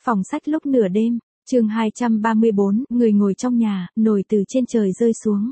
Phòng sách lúc nửa đêm, chương 234, người ngồi trong nhà, nồi từ trên trời rơi xuống.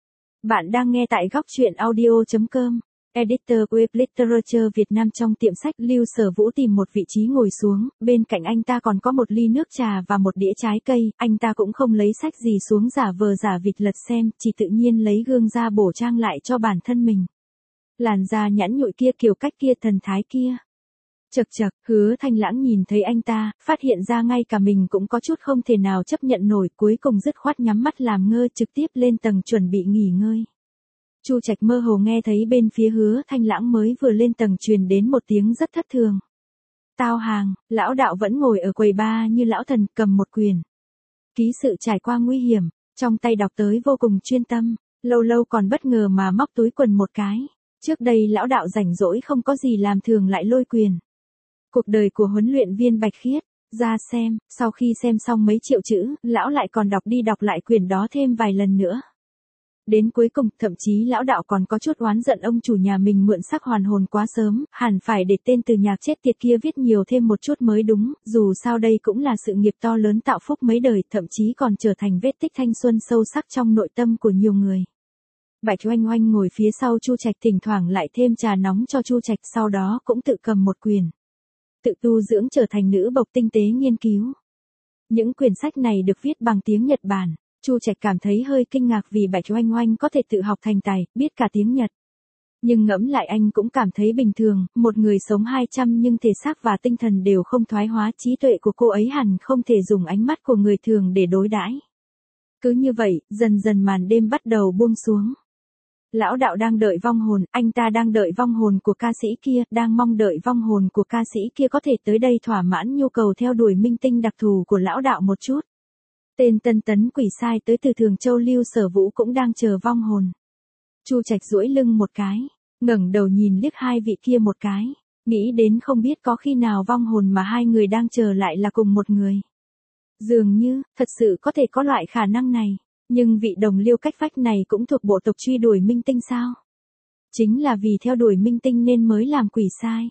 Bạn đang nghe tại góc truyện audio.com. Editor Web Literature Việt Nam. Trong tiệm sách, Lưu Sở Vũ tìm một vị trí ngồi xuống, bên cạnh anh ta còn có một ly nước trà và một đĩa trái cây, anh ta cũng không lấy sách gì xuống giả vờ giả vịt lật xem, chỉ tự nhiên lấy gương ra bổ trang lại cho bản thân mình. Làn da nhẵn nhụi kia, kiểu cách kia, thần thái kia. Chậc chậc, Hứa Thanh Lãng nhìn thấy anh ta, phát hiện ra ngay cả mình cũng có chút không thể nào chấp nhận nổi, cuối cùng dứt khoát nhắm mắt làm ngơ, trực tiếp lên tầng chuẩn bị nghỉ ngơi. Chu Trạch mơ hồ nghe thấy bên phía Hứa Thanh Lãng mới vừa lên tầng truyền đến một tiếng rất thất thường. Tao hàng, lão đạo vẫn ngồi ở quầy bar như lão thần, cầm một quyển ký sự trải qua nguy hiểm, trong tay đọc tới vô cùng chuyên tâm, lâu lâu còn bất ngờ mà móc túi quần một cái. Trước đây lão đạo rảnh rỗi không có gì làm thường lại lôi quyền Cuộc đời của huấn luyện viên Bạch Khiết ra xem, sau khi xem xong mấy triệu chữ, lão lại còn đọc đi đọc lại quyển đó thêm vài lần nữa. Đến cuối cùng, thậm chí lão đạo còn có chút oán giận ông chủ nhà mình mượn sắc hoàn hồn quá sớm, hẳn phải để tên từ nhạc chết tiệt kia viết nhiều thêm một chút mới đúng, dù sao đây cũng là sự nghiệp to lớn tạo phúc mấy đời, thậm chí còn trở thành vết tích thanh xuân sâu sắc trong nội tâm của nhiều người. Bạch Oanh Oanh ngồi phía sau Chu Trạch, thỉnh thoảng lại thêm trà nóng cho Chu Trạch, sau đó cũng tự cầm một quyển tự tu dưỡng trở thành nữ bộc tinh tế nghiên cứu. Những quyển sách này được viết bằng tiếng Nhật Bản. Chu Trạch cảm thấy hơi kinh ngạc vì Bạch Oanh Oanh có thể tự học thành tài, biết cả tiếng Nhật. Nhưng ngẫm lại anh cũng cảm thấy bình thường, một người sống 200 nhưng thể xác và tinh thần đều không thoái hóa, trí tuệ của cô ấy hẳn không thể dùng ánh mắt của người thường để đối đãi. Cứ như vậy, dần dần màn đêm bắt đầu buông xuống. Lão đạo đang đợi vong hồn, anh ta đang đợi vong hồn của ca sĩ kia, đang mong đợi vong hồn của ca sĩ kia có thể tới đây thỏa mãn nhu cầu theo đuổi minh tinh đặc thù của lão đạo một chút. Tên tân tấn quỷ sai tới từ Thường Châu Lưu Sở Vũ cũng đang chờ vong hồn. Chu Trạch duỗi lưng một cái, ngẩng đầu nhìn liếc hai vị kia một cái, nghĩ đến không biết có khi nào vong hồn mà hai người đang chờ lại là cùng một người. Dường như, thật sự có thể có loại khả năng này. Nhưng vị đồng liêu cách vách này cũng thuộc bộ tộc truy đuổi minh tinh sao? Chính là vì theo đuổi minh tinh nên mới làm quỷ sai.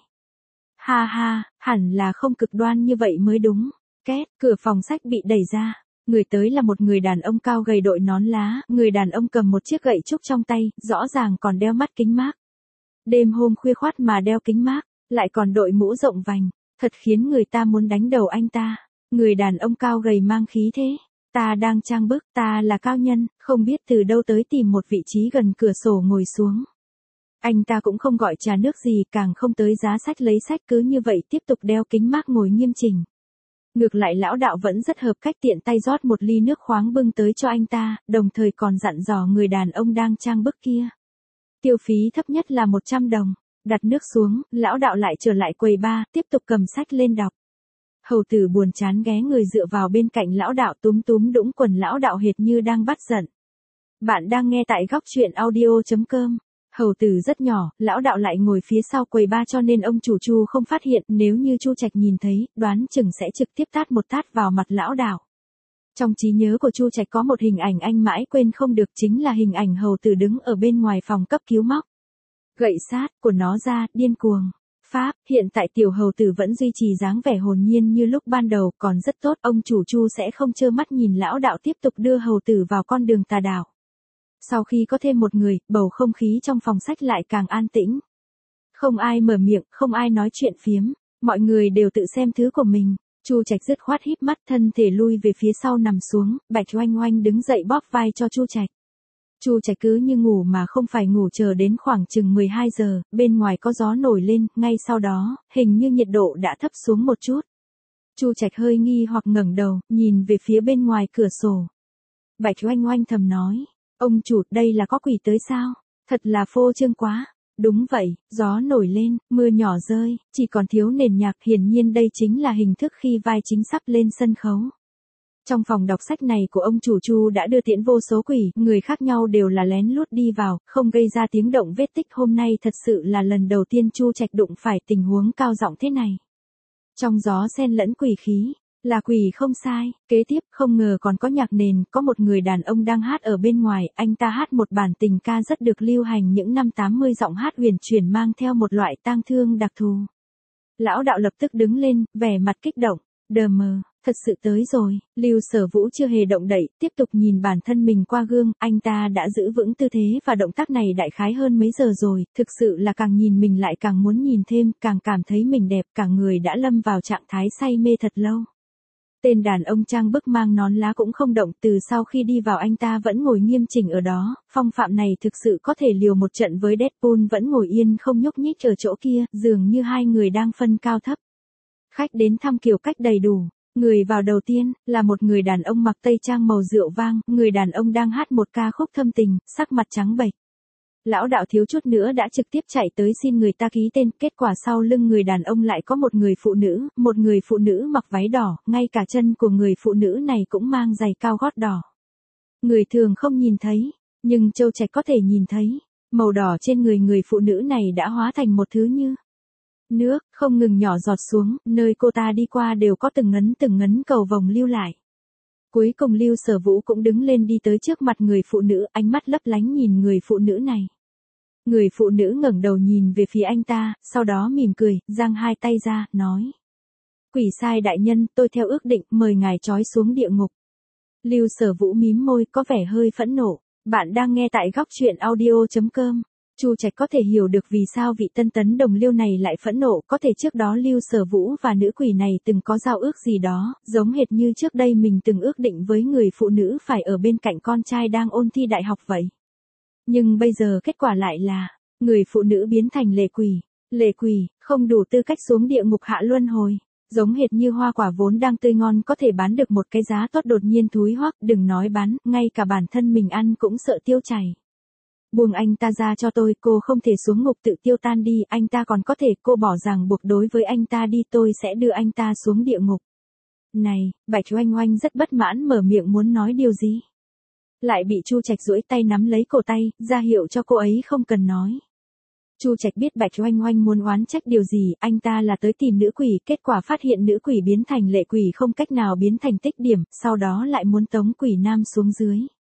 Ha ha, hẳn là không cực đoan như vậy mới đúng. Két, cửa phòng sách bị đẩy ra. Người tới là một người đàn ông cao gầy đội nón lá, người đàn ông cầm một chiếc gậy trúc trong tay, rõ ràng còn đeo mắt kính mác. Đêm hôm khuya khoắt mà đeo kính mác, lại còn đội mũ rộng vành, thật khiến người ta muốn đánh đầu anh ta. Người đàn ông cao gầy mang khí thế. Ta đang trang bức, ta là cao nhân, không biết từ đâu tới tìm một vị trí gần cửa sổ ngồi xuống. Anh ta cũng không gọi trà nước gì, càng không tới giá sách lấy sách, cứ như vậy tiếp tục đeo kính mác ngồi nghiêm chỉnh. Ngược lại lão đạo vẫn rất hợp cách, tiện tay rót một ly nước khoáng bưng tới cho anh ta, đồng thời còn dặn dò người đàn ông đang trang bức kia. Tiêu phí thấp nhất là 100 đồng, đặt nước xuống, lão đạo lại trở lại quầy bar, tiếp tục cầm sách lên đọc. Hầu tử buồn chán ghé người dựa vào bên cạnh lão đạo, túm túm đũng quần lão đạo hệt như đang bắt giận. Bạn đang nghe tại góc truyện audio.com. Hầu tử rất nhỏ, lão đạo lại ngồi phía sau quầy bar cho nên ông chủ Chu không phát hiện, nếu như Chu Trạch nhìn thấy, đoán chừng sẽ trực tiếp tát một tát vào mặt lão đạo. Trong trí nhớ của Chu Trạch có một hình ảnh anh mãi quên không được, chính là hình ảnh hầu tử đứng ở bên ngoài phòng cấp cứu móc gậy sát của nó ra, điên cuồng. Pháp, hiện tại tiểu hầu tử vẫn duy trì dáng vẻ hồn nhiên như lúc ban đầu, còn rất tốt, ông chủ Chu sẽ không trơ mắt nhìn lão đạo tiếp tục đưa hầu tử vào con đường tà đạo. Sau khi có thêm một người, bầu không khí trong phòng sách lại càng an tĩnh. Không ai mở miệng, không ai nói chuyện phiếm, mọi người đều tự xem thứ của mình. Chu Trạch dứt khoát híp mắt, thân thể lui về phía sau nằm xuống, Bạch Oanh Oanh đứng dậy bóp vai cho Chu Trạch. Chu Trạch cứ như ngủ mà không phải ngủ, chờ đến khoảng chừng 12 giờ, bên ngoài có gió nổi lên, ngay sau đó, hình như nhiệt độ đã thấp xuống một chút. Chu Trạch hơi nghi hoặc ngẩng đầu, nhìn về phía bên ngoài cửa sổ. Bạch Oanh Oanh thầm nói, ông chủ, đây là có quỷ tới sao? Thật là phô trương quá. Đúng vậy, gió nổi lên, mưa nhỏ rơi, chỉ còn thiếu nền nhạc, hiển nhiên đây chính là hình thức khi vai chính sắp lên sân khấu. Trong phòng đọc sách này của ông chủ Chu đã đưa tiễn vô số quỷ, người khác nhau đều là lén lút đi vào, không gây ra tiếng động vết tích. Hôm nay thật sự là lần đầu tiên Chu Trạch đụng phải tình huống cao giọng thế này. Trong gió xen lẫn quỷ khí, là quỷ không sai. Kế tiếp, không ngờ còn có nhạc nền, có một người đàn ông đang hát ở bên ngoài, anh ta hát một bản tình ca rất được lưu hành những năm 80, giọng hát huyền chuyển mang theo một loại tang thương đặc thù. Lão đạo lập tức đứng lên, vẻ mặt kích động. Đờ mờ, Thật sự tới rồi, Lưu Sở Vũ chưa hề động đậy, tiếp tục nhìn bản thân mình qua gương, anh ta đã giữ vững tư thế và động tác này đại khái hơn mấy giờ rồi, thực sự là càng nhìn mình lại càng muốn nhìn thêm, càng cảm thấy mình đẹp, cả người đã lâm vào trạng thái say mê thật lâu. Tên đàn ông trang bức mang nón lá cũng không động, từ sau khi đi vào anh ta vẫn ngồi nghiêm chỉnh ở đó, phong phạm này thực sự có thể liều một trận với Deadpool vẫn ngồi yên không nhúc nhích ở chỗ kia, dường như hai người đang phân cao thấp. Khách đến thăm kiểu cách đầy đủ. Người vào đầu tiên, là một người đàn ông mặc tây trang màu rượu vang, người đàn ông đang hát một ca khúc thâm tình, sắc mặt trắng bệch. Lão đạo thiếu chút nữa đã trực tiếp chạy tới xin người ta ký tên, kết quả sau lưng người đàn ông lại có một người phụ nữ mặc váy đỏ, ngay cả chân của người phụ nữ này cũng mang giày cao gót đỏ. Người thường không nhìn thấy, nhưng Châu Trạch có thể nhìn thấy, màu đỏ trên người phụ nữ này đã hóa thành một thứ như nước, không ngừng nhỏ giọt xuống, nơi cô ta đi qua đều có từng ngấn cầu vồng lưu lại. Cuối cùng Lưu Sở Vũ cũng đứng lên đi tới trước mặt người phụ nữ, ánh mắt lấp lánh nhìn người phụ nữ này. Người phụ nữ ngẩng đầu nhìn về phía anh ta, sau đó mỉm cười, giang hai tay ra, nói. Quỷ sai đại nhân, tôi theo ước định, mời ngài trói xuống địa ngục. Lưu Sở Vũ mím môi, có vẻ hơi phẫn nộ. Bạn đang nghe tại góc truyện audio.com. Chu Trạch có thể hiểu được vì sao vị tân tấn đồng Lưu này lại phẫn nộ, có thể trước đó Lưu Sở Vũ và nữ quỷ này từng có giao ước gì đó, giống hệt như trước đây mình từng ước định với người phụ nữ phải ở bên cạnh con trai đang ôn thi đại học vậy. Nhưng bây giờ kết quả lại là, người phụ nữ biến thành lệ quỷ, không đủ tư cách xuống địa ngục hạ luân hồi. Giống hệt như hoa quả vốn đang tươi ngon có thể bán được một cái giá tốt đột nhiên thúi hoắc, đừng nói bán, ngay cả bản thân mình ăn cũng sợ tiêu chảy. Buông anh ta ra cho tôi, cô không thể xuống ngục tự tiêu tan đi, anh ta còn có thể, cô bỏ ràng buộc đối với anh ta đi, tôi sẽ đưa anh ta xuống địa ngục. Này, Bạch Oanh Oanh rất bất mãn mở miệng muốn nói điều gì. Lại bị Chu Trạch duỗi tay nắm lấy cổ tay, ra hiệu cho cô ấy không cần nói. Chu Trạch biết Bạch Oanh Oanh muốn oán trách điều gì, anh ta là tới tìm nữ quỷ, kết quả phát hiện nữ quỷ biến thành lệ quỷ không cách nào biến thành tích điểm, sau đó lại muốn tống quỷ nam xuống dưới.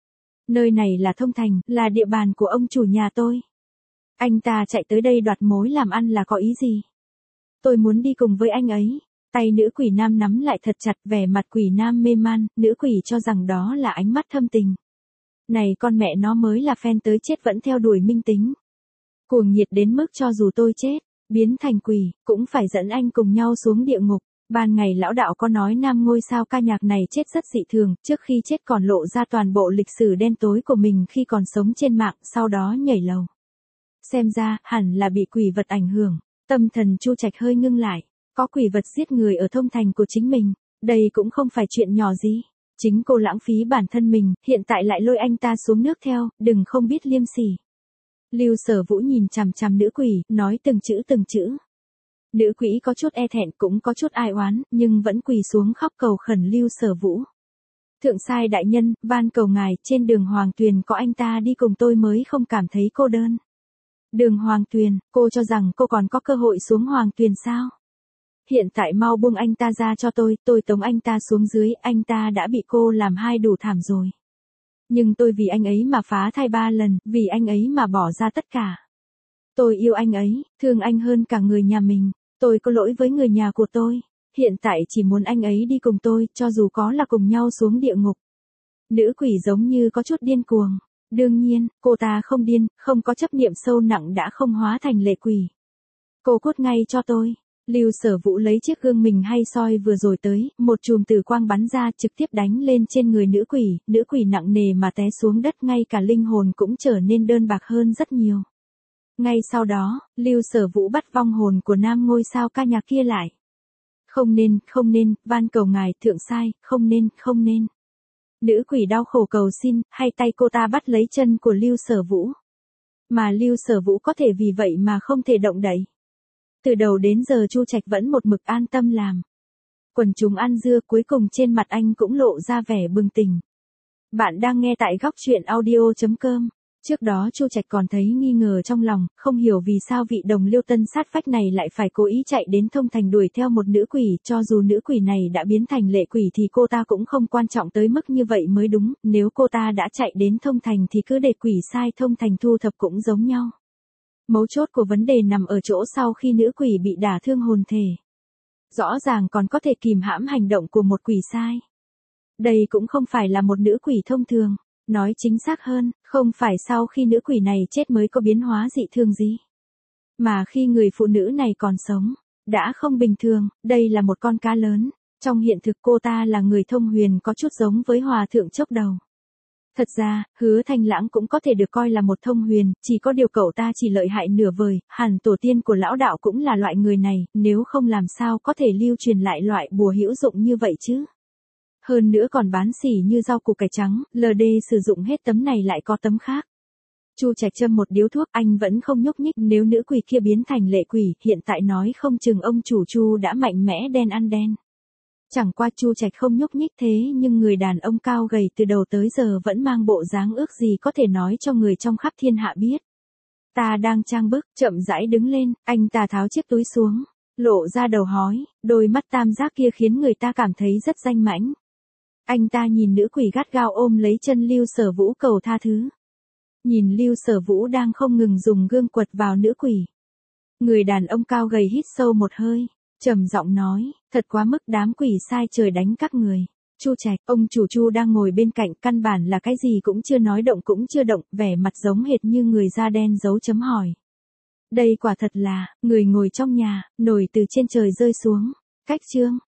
Nơi này là Thông Thành, là địa bàn của ông chủ nhà tôi. Anh ta chạy tới đây đoạt mối làm ăn là có ý gì? Tôi muốn đi cùng với anh ấy. Tay nữ quỷ nam nắm lại thật chặt, vẻ mặt quỷ nam mê man, nữ quỷ cho rằng đó là ánh mắt thâm tình. Này con mẹ nó mới là fan tới chết vẫn theo đuổi minh tính. Cuồng nhiệt đến mức cho dù tôi chết, biến thành quỷ, cũng phải dẫn anh cùng nhau xuống địa ngục. Ban ngày lão đạo có nói nam ngôi sao ca nhạc này chết rất dị thường, trước khi chết còn lộ ra toàn bộ lịch sử đen tối của mình khi còn sống trên mạng, sau đó nhảy lầu. Xem ra, hẳn là bị quỷ vật ảnh hưởng, tâm thần Chu Trạch hơi ngưng lại, có quỷ vật giết người ở Thông Thành của chính mình, đây cũng không phải chuyện nhỏ gì. Chính cô lãng phí bản thân mình, hiện tại lại lôi anh ta xuống nước theo, đừng không biết liêm sỉ. Lưu Sở Vũ nhìn chằm chằm nữ quỷ, nói từng chữ. Nữ quỷ có chút e thẹn cũng có chút ai oán, nhưng vẫn quỳ xuống khóc cầu khẩn Lưu Sở Vũ. Thượng sai đại nhân, van cầu ngài, trên đường Hoàng Tuyền có anh ta đi cùng tôi mới không cảm thấy cô đơn. Đường Hoàng Tuyền, cô cho rằng cô còn có cơ hội xuống Hoàng Tuyền sao? Hiện tại mau buông anh ta ra cho tôi tống anh ta xuống dưới, anh ta đã bị cô làm hai đủ thảm rồi. Nhưng tôi vì anh ấy mà phá thai 3 lần, vì anh ấy mà bỏ ra tất cả. Tôi yêu anh ấy, thương anh hơn cả người nhà mình. Tôi có lỗi với người nhà của tôi. Hiện tại chỉ muốn anh ấy đi cùng tôi, cho dù có là cùng nhau xuống địa ngục. Nữ quỷ giống như có chút điên cuồng. Đương nhiên, cô ta không điên, không có chấp niệm sâu nặng đã không hóa thành lệ quỷ. Cô cút ngay cho tôi. Lưu Sở Vũ lấy chiếc gương mình hay soi vừa rồi tới, một chùm tử quang bắn ra trực tiếp đánh lên trên người nữ quỷ nặng nề mà té xuống đất, ngay cả linh hồn cũng trở nên đơn bạc hơn rất nhiều. Ngay sau đó, Lưu Sở Vũ bắt vong hồn của nam ngôi sao ca nhạc kia lại. Không nên, van cầu ngài, thượng sai, không nên. Nữ quỷ đau khổ cầu xin, hay tay cô ta bắt lấy chân của Lưu Sở Vũ. Mà Lưu Sở Vũ có thể vì vậy mà không thể động đậy. Từ đầu đến giờ Chu Trạch vẫn một mực an tâm làm. Quần chúng ăn dưa, cuối cùng trên mặt anh cũng lộ ra vẻ bừng tỉnh. Bạn đang nghe tại góc truyện audio.com. Trước đó Chu Trạch còn thấy nghi ngờ trong lòng, không hiểu vì sao vị đồng Liêu tân sát phách này lại phải cố ý chạy đến Thông Thành đuổi theo một nữ quỷ, cho dù nữ quỷ này đã biến thành lệ quỷ thì cô ta cũng không quan trọng tới mức như vậy mới đúng, nếu cô ta đã chạy đến Thông Thành thì cứ để quỷ sai Thông Thành thu thập cũng giống nhau. Mấu chốt của vấn đề nằm ở chỗ sau khi nữ quỷ bị đả thương hồn thể. Rõ ràng còn có thể kìm hãm hành động của một quỷ sai. Đây cũng không phải là một nữ quỷ thông thường. Nói chính xác hơn, không phải sau khi nữ quỷ này chết mới có biến hóa dị thường gì. Mà khi người phụ nữ này còn sống, đã không bình thường, đây là một con cá lớn. Trong hiện thực cô ta là người thông huyền có chút giống với hòa thượng chốc đầu. Thật ra, Hứa Thanh Lãng cũng có thể được coi là một thông huyền, chỉ có điều cậu ta chỉ lợi hại nửa vời, hẳn tổ tiên của lão đạo cũng là loại người này, nếu không làm sao có thể lưu truyền lại loại bùa hữu dụng như vậy chứ. Hơn nữa còn bán xỉ như rau củ cải trắng, LD sử dụng hết tấm này lại có tấm khác. Chu Trạch châm một điếu thuốc, anh vẫn không nhúc nhích, nếu nữ quỷ kia biến thành lệ quỷ, hiện tại nói không chừng ông chủ Chu đã mạnh mẽ đen ăn đen. Chẳng qua Chu Trạch không nhúc nhích thế nhưng người đàn ông cao gầy từ đầu tới giờ vẫn mang bộ dáng ước gì có thể nói cho người trong khắp thiên hạ biết. Ta đang trang bức, chậm rãi đứng lên, anh ta tháo chiếc túi xuống, lộ ra đầu hói, đôi mắt tam giác kia khiến người ta cảm thấy rất danh mãnh. Anh ta nhìn nữ quỷ gắt gao ôm lấy chân Lưu Sở Vũ cầu tha thứ. Nhìn Lưu Sở Vũ đang không ngừng dùng gương quật vào nữ quỷ. Người đàn ông cao gầy hít sâu một hơi, trầm giọng nói, thật quá mức, đám quỷ sai trời đánh các người. Chu Trạch, ông chủ Chu đang ngồi bên cạnh, căn bản là cái gì cũng chưa nói, động cũng chưa động, vẻ mặt giống hệt như người da đen dấu chấm hỏi. Đây quả thật là, người ngồi trong nhà, nồi từ trên trời rơi xuống. Cách chương